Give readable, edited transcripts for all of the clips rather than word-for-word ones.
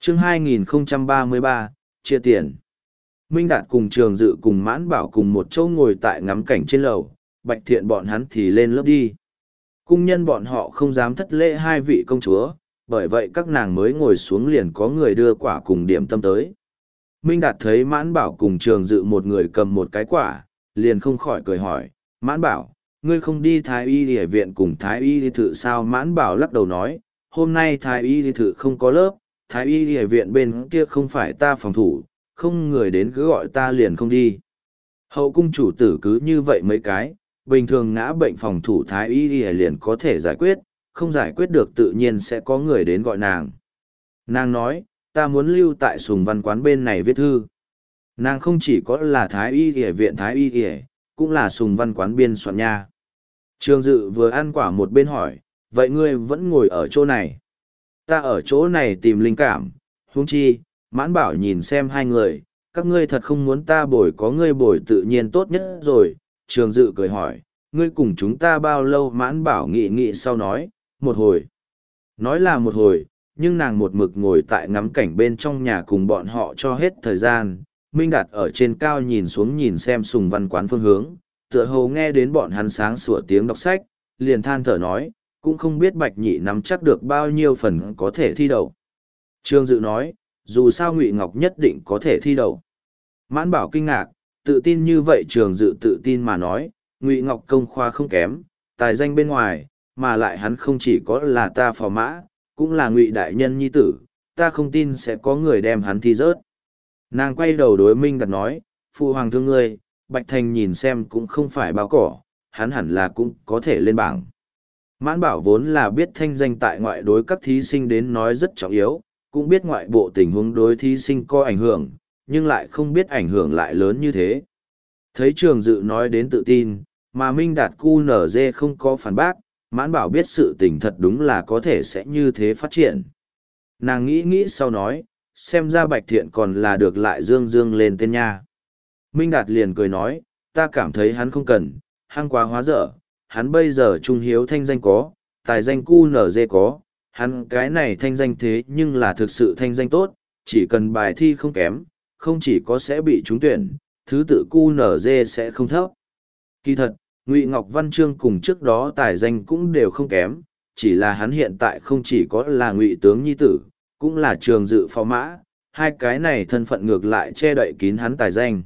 Chương 2033, chia tiền. Minh Đạt cùng Trường Dự cùng Mãn Bảo cùng một chỗ ngồi tại ngắm cảnh trên lầu, Bạch Thiện bọn hắn thì lên lớp đi. Cung nhân bọn họ không dám thất lễ hai vị công chúa, bởi vậy các nàng mới ngồi xuống liền có người đưa quả cùng điểm tâm tới. Minh Đạt thấy Mãn Bảo cùng Trường Dự một người cầm một cái quả, liền không khỏi cười hỏi, Mãn Bảo, ngươi không đi Thái Y Y viện cùng Thái Y Y thự sao? Mãn Bảo lắc đầu nói, hôm nay Thái Y Y thự không có lớp, Thái Y Y viện bên kia không phải ta phòng thủ, không người đến cứ gọi ta liền không đi. Hậu cung chủ tử cứ như vậy mấy cái, bình thường ngã bệnh phòng thủ Thái Y Y liền có thể giải quyết, không giải quyết được tự nhiên sẽ có người đến gọi nàng. Nàng nói, ta muốn lưu tại Sùng Văn quán bên này viết thư. Nàng không chỉ có là Thái Y Y viện Thái Y Y, cũng là Sùng Văn quán biên soạn nha. Trường Dự vừa ăn quả một bên hỏi, vậy ngươi vẫn ngồi ở chỗ này? Ta ở chỗ này tìm linh cảm, huống chi, Mãn Bảo nhìn xem hai người, các ngươi thật không muốn ta bồi, có ngươi bồi tự nhiên tốt nhất rồi. Trường Dự cười hỏi, ngươi cùng chúng ta bao lâu? Mãn Bảo nghĩ nghĩ sau nói, một hồi. Nói là một hồi, nhưng nàng một mực ngồi tại ngắm cảnh bên trong nhà cùng bọn họ cho hết thời gian. Minh Đạt ở trên cao nhìn xuống nhìn xem Sùng Văn quán phương hướng, tựa hồ nghe đến bọn hắn sáng sủa tiếng đọc sách, liền than thở nói, cũng không biết Bạch Nhị nắm chắc được bao nhiêu phần có thể thi đậu. Trương Dự nói, dù sao Ngụy Ngọc nhất định có thể thi đậu. Mãn Bảo kinh ngạc, tự tin như vậy. Trường Dự tự tin mà nói, Ngụy Ngọc công khoa không kém, tài danh bên ngoài, mà lại hắn không chỉ có là ta phò mã, cũng là Ngụy đại nhân nhi tử, ta không tin sẽ có người đem hắn thi rớt. Nàng quay đầu đối Minh Đạt nói, phụ hoàng thương ngươi, Bạch Thành nhìn xem cũng không phải báo cỏ, hắn hẳn là cũng có thể lên bảng. Mãn Bảo vốn là biết thanh danh tại ngoại đối các thí sinh đến nói rất trọng yếu, cũng biết ngoại bộ tình huống đối thí sinh có ảnh hưởng, nhưng lại không biết ảnh hưởng lại lớn như thế. Thấy Trường Dự nói đến tự tin, mà Minh Đạt QNZ không có phản bác, Mãn Bảo biết sự tình thật đúng là có thể sẽ như thế phát triển. Nàng nghĩ nghĩ sau nói, xem ra Bạch Thiện còn là được lại dương dương lên tên nha. Minh Đạt liền cười nói, ta cảm thấy hắn không cần, hăng quá hóa dở, hắn bây giờ trung hiếu thanh danh có, tài danh QNZ có, hắn cái này thanh danh thế nhưng là thực sự thanh danh tốt, chỉ cần bài thi không kém, không chỉ có sẽ bị trúng tuyển, thứ tự QNZ sẽ không thấp. Kỳ thật, Ngụy Ngọc Văn Chương cùng trước đó tài danh cũng đều không kém, chỉ là hắn hiện tại không chỉ có là Ngụy tướng nhi tử, cũng là Trường Dự phó mã, hai cái này thân phận ngược lại che đậy kín hắn tài danh.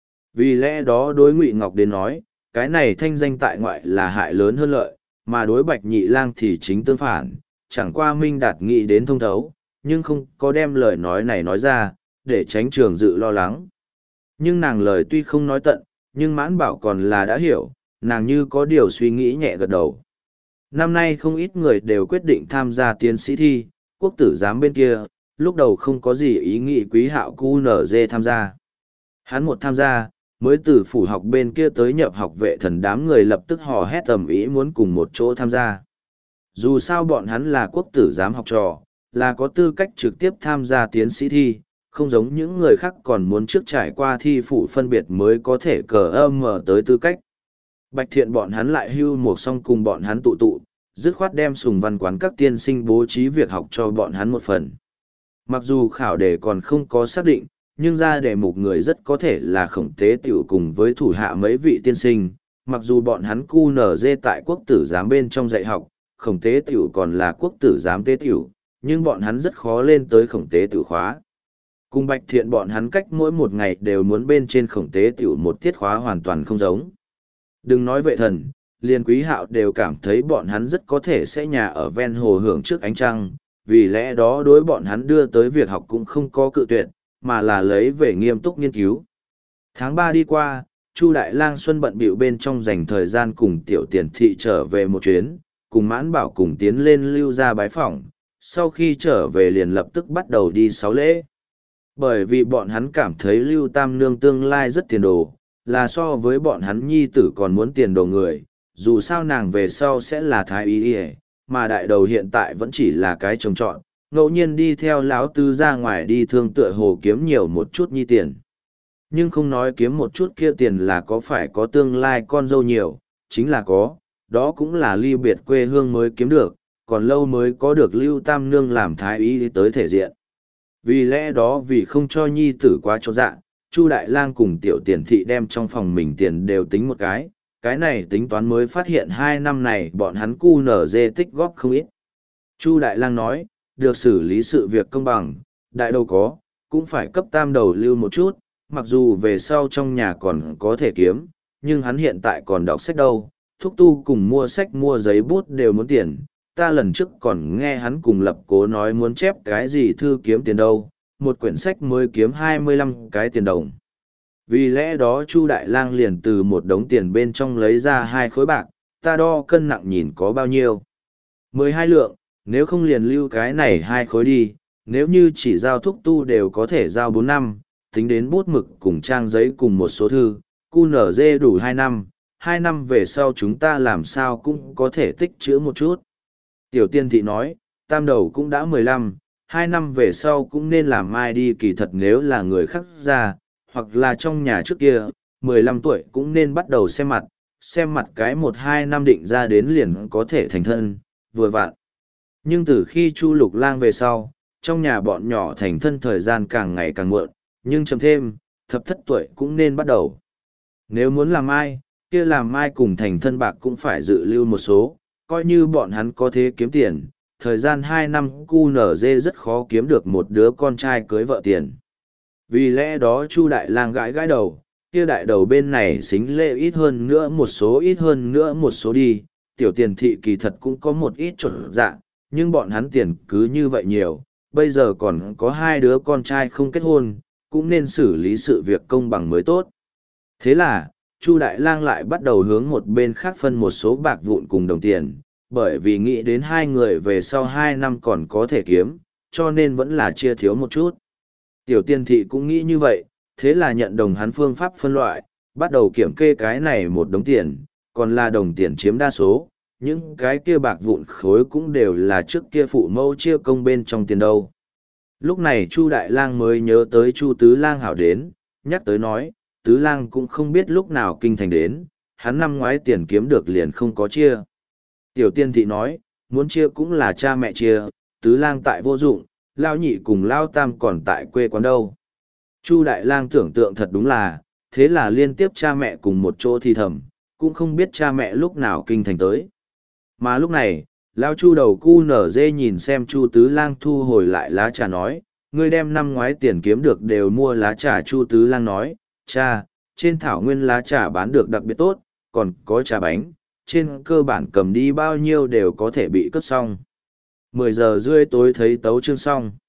Vì lẽ đó đối Ngụy Ngọc đến nói, cái này thanh danh tại ngoại là hại lớn hơn lợi, mà đối Bạch Nhị Lang thì chính tương phản, chẳng qua Minh Đạt nghĩ đến thông thấu, nhưng không có đem lời nói này nói ra, để tránh Trường Dự lo lắng. Nhưng nàng lời tuy không nói tận, nhưng Mãn Bảo còn là đã hiểu, nàng như có điều suy nghĩ nhẹ gật đầu. Năm nay không ít người đều quyết định tham gia tiến sĩ thi, quốc tử giám bên kia, lúc đầu không có gì ý nghĩ Quý Hạo QNZ tham gia. Hắn một tham gia, mới từ phủ học bên kia tới nhập học vệ thần đám người lập tức hò hét tầm ý muốn cùng một chỗ tham gia. Dù sao bọn hắn là quốc tử giám học trò, là có tư cách trực tiếp tham gia tiến sĩ thi, không giống những người khác còn muốn trước trải qua thi phủ phân biệt mới có thể cờ âm tới tư cách. Bạch Thiện bọn hắn lại hưu một xong cùng bọn hắn tụ tụ, dứt khoát đem Sùng Văn quán các tiên sinh bố trí việc học cho bọn hắn một phần. Mặc dù khảo đề còn không có xác định, nhưng ra đề mục người rất có thể là Khổng Tế Tiểu cùng với thủ hạ mấy vị tiên sinh. Mặc dù bọn hắn QNZ tại quốc tử giám bên trong dạy học, Khổng Tế Tiểu còn là quốc tử giám tế tiểu, nhưng bọn hắn rất khó lên tới Khổng Tế Tiểu khóa. Cùng Bạch Thiện bọn hắn cách mỗi một ngày đều muốn bên trên Khổng Tế Tiểu một tiết khóa hoàn toàn không giống. Đừng nói vệ thần, liền Quý Hạo đều cảm thấy bọn hắn rất có thể sẽ nhà ở ven hồ hưởng trước ánh trăng, vì lẽ đó đối bọn hắn đưa tới việc học cũng không có cự tuyệt, mà là lấy về nghiêm túc nghiên cứu. Tháng 3 đi qua, Chu Đại Lang Xuân bận bịu bên trong dành thời gian cùng Tiểu Tiền Thị trở về một chuyến, cùng Mãn Bảo cùng tiến lên Lưu gia bái phỏng, sau khi trở về liền lập tức bắt đầu đi sáu lễ. Bởi vì bọn hắn cảm thấy Lưu Tam Nương tương lai rất tiền đồ, là so với bọn hắn nhi tử còn muốn tiền đồ người, dù sao nàng về sau sẽ là thái y y, mà đại đầu hiện tại vẫn chỉ là cái trồng trọt, ngẫu nhiên đi theo lão tư ra ngoài đi thương tựa hồ kiếm nhiều một chút nhi tiền. Nhưng không nói kiếm một chút kia tiền là có phải có tương lai con dâu nhiều, chính là có, đó cũng là ly biệt quê hương mới kiếm được, còn lâu mới có được Lưu Tam Nương làm thái y tới thể diện. Vì lẽ đó vì không cho nhi tử quá chột dạ, Chu Đại Lang cùng Tiểu Tiền Thị đem trong phòng mình tiền đều tính một cái này tính toán mới phát hiện 2 năm này bọn hắn cu nở dê tích góp không ít. Chu Đại Lang nói, được xử lý sự việc công bằng, đại đầu có, cũng phải cấp tam đầu lưu một chút, mặc dù về sau trong nhà còn có thể kiếm, nhưng hắn hiện tại còn đọc sách đâu, thúc tu cùng mua sách mua giấy bút đều muốn tiền. Ta lần trước còn nghe hắn cùng Lập Cố nói muốn chép cái gì thư kiếm tiền đâu, một quyển sách mới kiếm 25 cái tiền đồng. Vì lẽ đó Chu Đại Lang liền từ một đống tiền bên trong lấy ra 2 khối bạc, ta đo cân nặng nhìn có bao nhiêu. 12 lượng, nếu không liền lưu cái này 2 khối đi, nếu như chỉ giao thúc tu đều có thể giao 4 năm, tính đến bút mực cùng trang giấy cùng một số thư, QNZ đủ 2 năm, 2 năm về sau chúng ta làm sao cũng có thể tích trữ một chút. Tiểu Tiên Thị nói, tam đầu cũng đã 15, 2 năm về sau cũng nên làm mai đi, kỳ thật nếu là người khác ra, hoặc là trong nhà trước kia, 15 tuổi cũng nên bắt đầu xem mặt cái 1-2 năm định ra đến liền có thể thành thân, vừa vặn. Nhưng từ khi Chu Lục Lang về sau, trong nhà bọn nhỏ thành thân thời gian càng ngày càng muộn, nhưng chậm thêm, thập thất tuổi cũng nên bắt đầu. Nếu muốn làm ai, kia làm ai cùng thành thân bạc cũng phải dự lưu một số, coi như bọn hắn có thế kiếm tiền, thời gian 2 năm QNZ rất khó kiếm được một đứa con trai cưới vợ tiền. Vì lẽ đó Chu Đại Lang gãi gãi đầu, kia đại đầu bên này xính lễ ít hơn nữa một số đi, Tiểu Tiền Thị kỳ thật cũng có một ít chuẩn dạ, nhưng bọn hắn tiền cứ như vậy nhiều, bây giờ còn có 2 đứa con trai không kết hôn, cũng nên xử lý sự việc công bằng mới tốt. Thế là, Chu Đại Lang lại bắt đầu hướng một bên khác phân một số bạc vụn cùng đồng tiền, bởi vì nghĩ đến 2 người về sau 2 năm còn có thể kiếm, cho nên vẫn là chia thiếu một chút. Tiểu Tiên Thị cũng nghĩ như vậy, thế là nhận đồng hắn phương pháp phân loại, bắt đầu kiểm kê cái này một đống tiền, còn là đồng tiền chiếm đa số, những cái kia bạc vụn khối cũng đều là trước kia phụ mẫu chia công bên trong tiền đâu. Lúc này Chu Đại Lang mới nhớ tới Chu Tứ Lang hảo đến, nhắc tới nói, Tứ Lang cũng không biết lúc nào kinh thành đến, hắn năm ngoái tiền kiếm được liền không có chia. Tiểu Tiên Thị nói, muốn chia cũng là cha mẹ chia, Tứ Lang tại vô dụng, Lao Nhị cùng Lao Tam còn tại quê quán đâu. Chu Đại Lang tưởng tượng thật đúng là, thế là liên tiếp cha mẹ cùng một chỗ thì thầm, cũng không biết cha mẹ lúc nào kinh thành tới. Mà lúc này, Lao Chu đầu cu nở dê nhìn xem Chu Tứ Lang thu hồi lại lá trà nói, ngươi đem năm ngoái tiền kiếm được đều mua lá trà. Chu Tứ Lang nói, cha, trên thảo nguyên lá trà bán được đặc biệt tốt, còn có trà bánh, trên cơ bản cầm đi bao nhiêu đều có thể bị cướp xong. 10 giờ rưỡi tối thấy tấu chương xong.